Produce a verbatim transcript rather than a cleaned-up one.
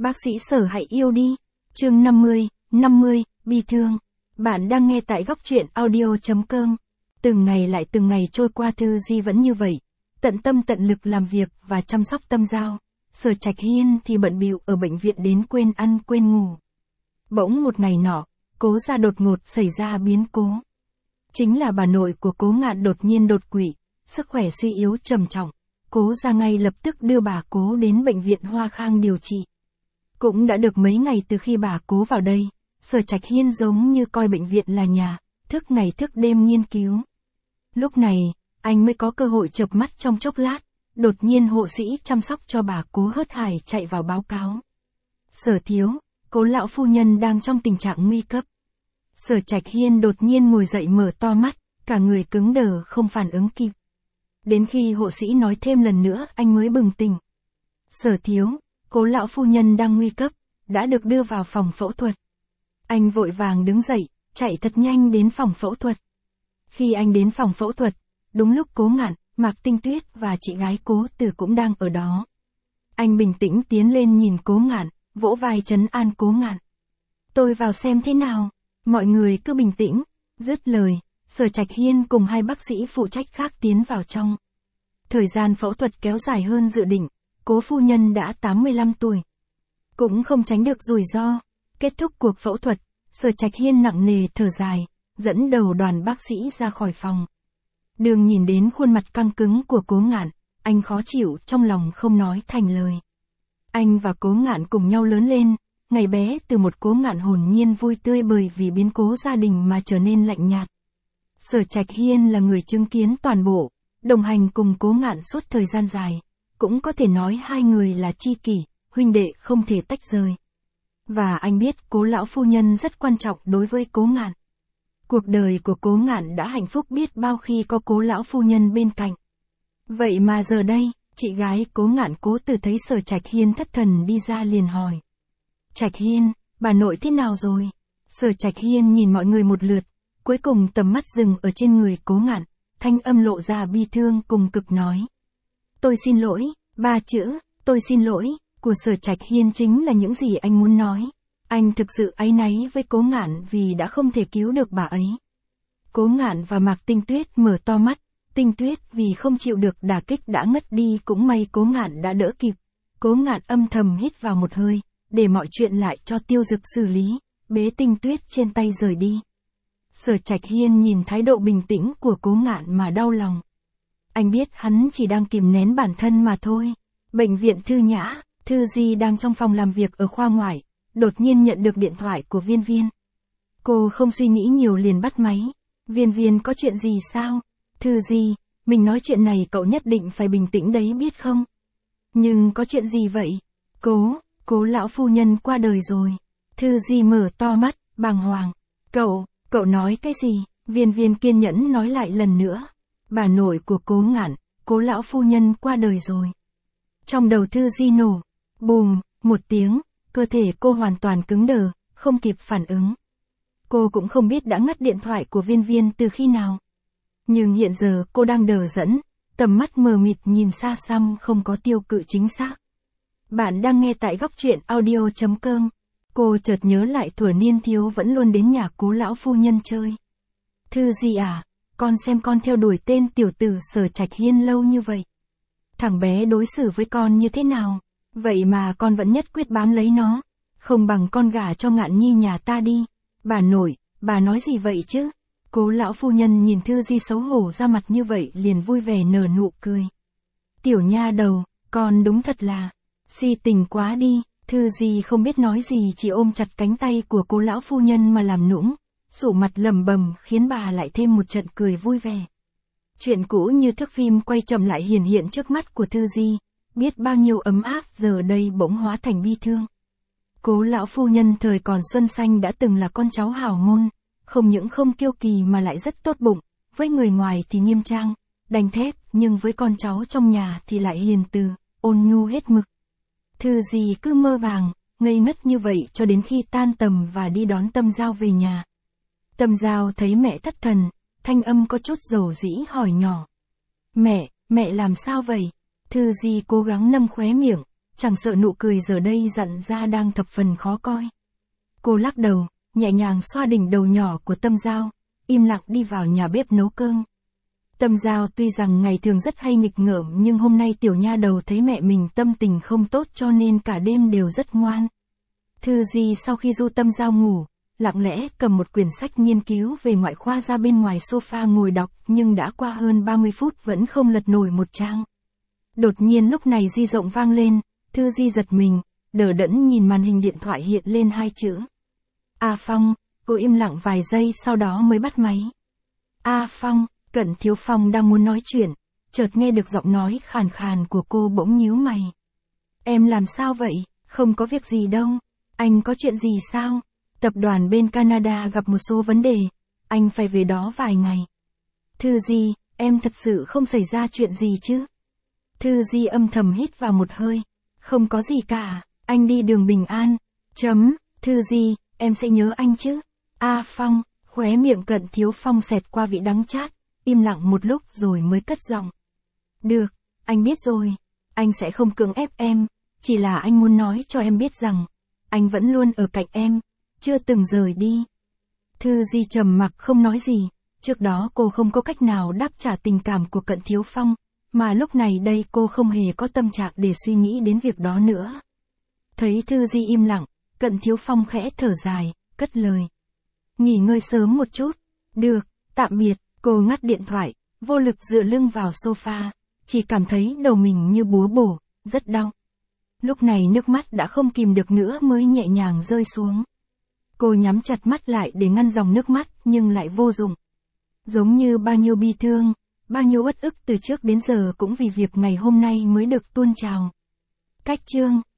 Bác sĩ Sở hãy yêu đi. Chương năm mươi, năm mươi, bi thương. Bạn đang nghe tại góc truyện audio chấm com. Từng ngày lại từng ngày trôi qua, Thư Di vẫn như vậy, tận tâm tận lực làm việc và chăm sóc Tâm Giao. Sở Trạch Hiên thì bận bịu ở bệnh viện đến quên ăn quên ngủ. Bỗng một ngày nọ, Cố gia đột ngột xảy ra biến cố. Chính là bà nội của Cố Ngạn đột nhiên đột quỵ, sức khỏe suy yếu trầm trọng. Cố gia ngay lập tức đưa bà Cố đến bệnh viện Hoa Khang điều trị. Cũng đã được mấy ngày từ khi bà Cố vào đây, Sở Trạch Hiên giống như coi bệnh viện là nhà, thức ngày thức đêm nghiên cứu. Lúc này, anh mới có cơ hội chợp mắt trong chốc lát, đột nhiên hộ sĩ chăm sóc cho bà Cố hớt hải chạy vào báo cáo. Sở thiếu, Cố lão phu nhân đang trong tình trạng nguy cấp. Sở Trạch Hiên đột nhiên ngồi dậy mở to mắt, cả người cứng đờ không phản ứng kịp. Đến khi hộ sĩ nói thêm lần nữa anh mới bừng tỉnh. Sở thiếu, Cố lão phu nhân đang nguy cấp, đã được đưa vào phòng phẫu thuật. Anh vội vàng đứng dậy, chạy thật nhanh đến phòng phẫu thuật. Khi anh đến phòng phẫu thuật, đúng lúc Cố Ngạn, Mạc Tinh Tuyết và chị gái Cố Từ cũng đang ở đó. Anh bình tĩnh tiến lên nhìn Cố Ngạn, vỗ vai trấn an Cố Ngạn. Tôi vào xem thế nào, mọi người cứ bình tĩnh. Dứt lời, Sở Trạch Hiên cùng hai bác sĩ phụ trách khác tiến vào trong. Thời gian phẫu thuật kéo dài hơn dự định, Cố phu nhân đã tám mươi lăm tuổi. Cũng không tránh được rủi ro. Kết thúc cuộc phẫu thuật, Sở Trạch Hiên nặng nề thở dài, dẫn đầu đoàn bác sĩ ra khỏi phòng. Đường nhìn đến khuôn mặt căng cứng của Cố Ngạn, anh khó chịu trong lòng không nói thành lời. Anh và Cố Ngạn cùng nhau lớn lên, ngày bé từ một Cố Ngạn hồn nhiên vui tươi bởi vì biến cố gia đình mà trở nên lạnh nhạt. Sở Trạch Hiên là người chứng kiến toàn bộ, đồng hành cùng Cố Ngạn suốt thời gian dài, cũng có thể nói hai người là tri kỷ, huynh đệ không thể tách rời. Và anh biết Cố lão phu nhân rất quan trọng đối với Cố Ngạn. Cuộc đời của Cố Ngạn đã hạnh phúc biết bao khi có Cố lão phu nhân bên cạnh. Vậy mà giờ đây, chị gái Cố Ngạn Cố Từ thấy Sở Trạch Hiên thất thần đi ra liền hỏi. Trạch Hiên, bà nội thế nào rồi? Sở Trạch Hiên nhìn mọi người một lượt, cuối cùng tầm mắt dừng ở trên người Cố Ngạn, thanh âm lộ ra bi thương cùng cực nói. Tôi xin lỗi, ba chữ, tôi xin lỗi, của Sở Trạch Hiên chính là những gì anh muốn nói. Anh thực sự áy náy với Cố Ngạn vì đã không thể cứu được bà ấy. Cố Ngạn và Mạc Tinh Tuyết mở to mắt, Tinh Tuyết vì không chịu được đả kích đã ngất đi, cũng may Cố Ngạn đã đỡ kịp. Cố Ngạn âm thầm hít vào một hơi, để mọi chuyện lại cho Tiêu Dực xử lý, bế Tinh Tuyết trên tay rời đi. Sở Trạch Hiên nhìn thái độ bình tĩnh của Cố Ngạn mà đau lòng. Anh biết hắn chỉ đang kìm nén bản thân mà thôi. Bệnh viện Thư Nhã, Thư Di đang trong phòng làm việc ở khoa ngoại, đột nhiên nhận được điện thoại của Viên Viên. Cô không suy nghĩ nhiều liền bắt máy. Viên Viên có chuyện gì sao? Thư Di, mình nói chuyện này cậu nhất định phải bình tĩnh đấy biết không? Nhưng có chuyện gì vậy? Cố, Cố lão phu nhân qua đời rồi. Thư Di mở to mắt, bàng hoàng. Cậu, cậu nói cái gì? Viên Viên kiên nhẫn nói lại lần nữa. Bà nội của Cố Ngạn, Cố lão phu nhân qua đời rồi. Trong đầu Thư Di nổ, bùm, một tiếng, cơ thể cô hoàn toàn cứng đờ, không kịp phản ứng. Cô cũng không biết đã ngắt điện thoại của Viên Viên từ khi nào. Nhưng hiện giờ cô đang đờ đẫn, tầm mắt mờ mịt nhìn xa xăm không có tiêu cự chính xác. Bạn đang nghe tại góc truyện audio chấm com. Cô chợt nhớ lại thuở niên thiếu vẫn luôn đến nhà Cố lão phu nhân chơi. Thư Di à, con xem con theo đuổi tên tiểu tử Sở Trạch Hiên lâu như vậy. Thằng bé đối xử với con như thế nào? Vậy mà con vẫn nhất quyết bám lấy nó. Không bằng con gả cho Ngạn Nhi nhà ta đi. Bà nội, bà nói gì vậy chứ? Cố lão phu nhân nhìn Thư Di xấu hổ ra mặt như vậy liền vui vẻ nở nụ cười. Tiểu nha đầu, con đúng thật là si tình quá đi. Thư Di không biết nói gì, chỉ ôm chặt cánh tay của Cố lão phu nhân mà làm nũng, sụ mặt lẩm bẩm khiến bà lại thêm một trận cười vui vẻ. Chuyện cũ như thước phim quay chậm lại hiển hiện trước mắt của Thư Di, biết bao nhiêu ấm áp giờ đây bỗng hóa thành bi thương. Cố lão phu nhân thời còn xuân xanh đã từng là con cháu hào môn, không những không kiêu kỳ mà lại rất tốt bụng, với người ngoài thì nghiêm trang, đanh thép, nhưng với con cháu trong nhà thì lại hiền từ, ôn nhu hết mực. Thư Di cứ mơ màng, ngây ngất như vậy cho đến khi tan tầm và đi đón Tâm Giao về nhà. Tâm Giao thấy mẹ thất thần, thanh âm có chút dầu dĩ hỏi nhỏ. Mẹ, mẹ làm sao vậy? Thư Di cố gắng nâng khóe miệng, chẳng sợ nụ cười giờ đây dặn ra đang thập phần khó coi. Cô lắc đầu, nhẹ nhàng xoa đỉnh đầu nhỏ của Tâm Giao, im lặng đi vào nhà bếp nấu cơm. Tâm Giao tuy rằng ngày thường rất hay nghịch ngợm nhưng hôm nay tiểu nha đầu thấy mẹ mình tâm tình không tốt cho nên cả đêm đều rất ngoan. Thư Di sau khi du Tâm Giao ngủ, lặng lẽ cầm một quyển sách nghiên cứu về ngoại khoa ra bên ngoài sofa ngồi đọc nhưng đã qua hơn ba mươi phút vẫn không lật nổi một trang. Đột nhiên lúc này di động vang lên, Thư Di giật mình, đờ đẫn nhìn màn hình điện thoại hiện lên hai chữ. A Phong, cô im lặng vài giây sau đó mới bắt máy. A Phong, Cận Thiếu Phong đang muốn nói chuyện, chợt nghe được giọng nói khàn khàn của cô bỗng nhíu mày. Em làm sao vậy, không có việc gì đâu, anh có chuyện gì sao? Tập đoàn bên Canada gặp một số vấn đề, anh phải về đó vài ngày. Thư Di, em thật sự không xảy ra chuyện gì chứ? Thư Di âm thầm hít vào một hơi, không có gì cả, anh đi đường bình an. Chấm, Thư Di, em sẽ nhớ anh chứ? A Phong, khóe miệng Cận Thiếu Phong xẹt qua vị đắng chát, im lặng một lúc rồi mới cất giọng. Được, anh biết rồi, anh sẽ không cưỡng ép em, chỉ là anh muốn nói cho em biết rằng, anh vẫn luôn ở cạnh em, chưa từng rời đi. Thư Di trầm mặc không nói gì, trước đó cô không có cách nào đáp trả tình cảm của Cận Thiếu Phong, mà lúc này đây cô không hề có tâm trạng để suy nghĩ đến việc đó nữa. Thấy Thư Di im lặng, Cận Thiếu Phong khẽ thở dài, cất lời. Nghỉ ngơi sớm một chút. Được, tạm biệt. Cô ngắt điện thoại, vô lực dựa lưng vào sofa, chỉ cảm thấy đầu mình như búa bổ, rất đau. Lúc này nước mắt đã không kìm được nữa mới nhẹ nhàng rơi xuống. Cô nhắm chặt mắt lại để ngăn dòng nước mắt nhưng lại vô dụng. Giống như bao nhiêu bi thương, bao nhiêu uất ức từ trước đến giờ cũng vì việc ngày hôm nay mới được tuôn trào. Cách chương